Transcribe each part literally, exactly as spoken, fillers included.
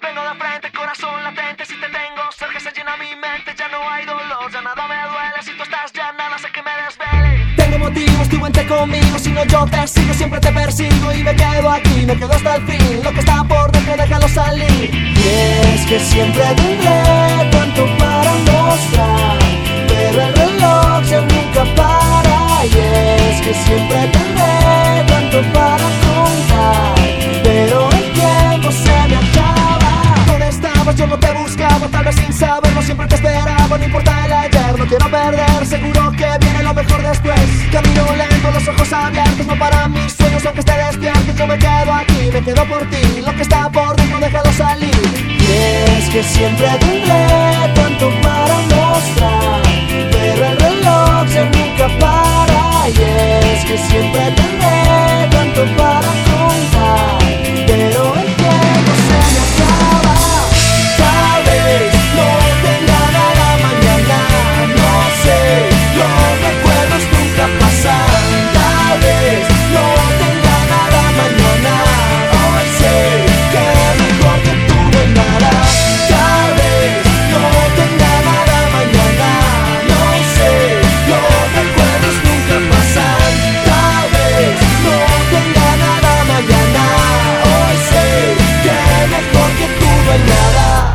Vengo de frente, corazón latente. Si te tengo cerca se llena mi mente. Ya no hay dolor, ya nada me duele. Si tú estás ya nada hace que me desvele. Tengo motivos, tú vente conmigo. Si no yo te sigo, siempre te persigo. Y me quedo aquí, me quedo hasta el fin. Lo que está por dentro déjalo salir. Y es que siempre tendré tanto para mostrar, pero el reloj ya nunca para. Y es que siempre tendré tanto para contar, pero el tiempo se me acaba. ¿Dónde estabas? Yo no te buscaba, tal vez sin saberlo, siempre te esperaba. No importa el ayer, no quiero perder, seguro que viene lo mejor después. Camino lento, los ojos abiertos, no para mis sueños aunque esté despierto. Yo me quedo aquí, me quedo por ti. Lo que está por dentro déjalo salir. Y es que siempre tendré tanto para mostrar, pero el reloj ya nunca para. Y es que siempre tendré tanto para contar, pero el tiempo se me acaba. Tal vez no tenga nada mañana, no sé, los recuerdos nunca pasan. Tal vez no tenga nada mañana, hoy sé que mejor que tuve nada. Tal vez no tenga nada mañana, no sé, los recuerdos nunca pasan. Tal vez no tenga nada mañana, hoy sé que mejor que tuve nada.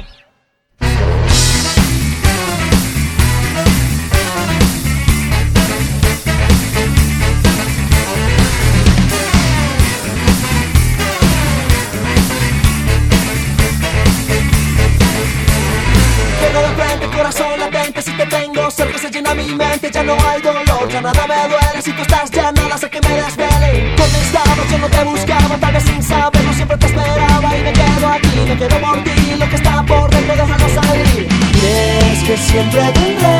Vengo de frente, corazón latente. Si te tengo cerca se llena mi mente. Ya no hay dolor, ya nada me duele. Si tú estás ya nada hace que me desvele. ¿Dónde estabas? Yo no te buscaba, tal vez sin saberlo, siempre te esperaba. Y me quedo aquí, me quedo por ti. Lo que está por dentro déjalo salir. Y es que siempre tendré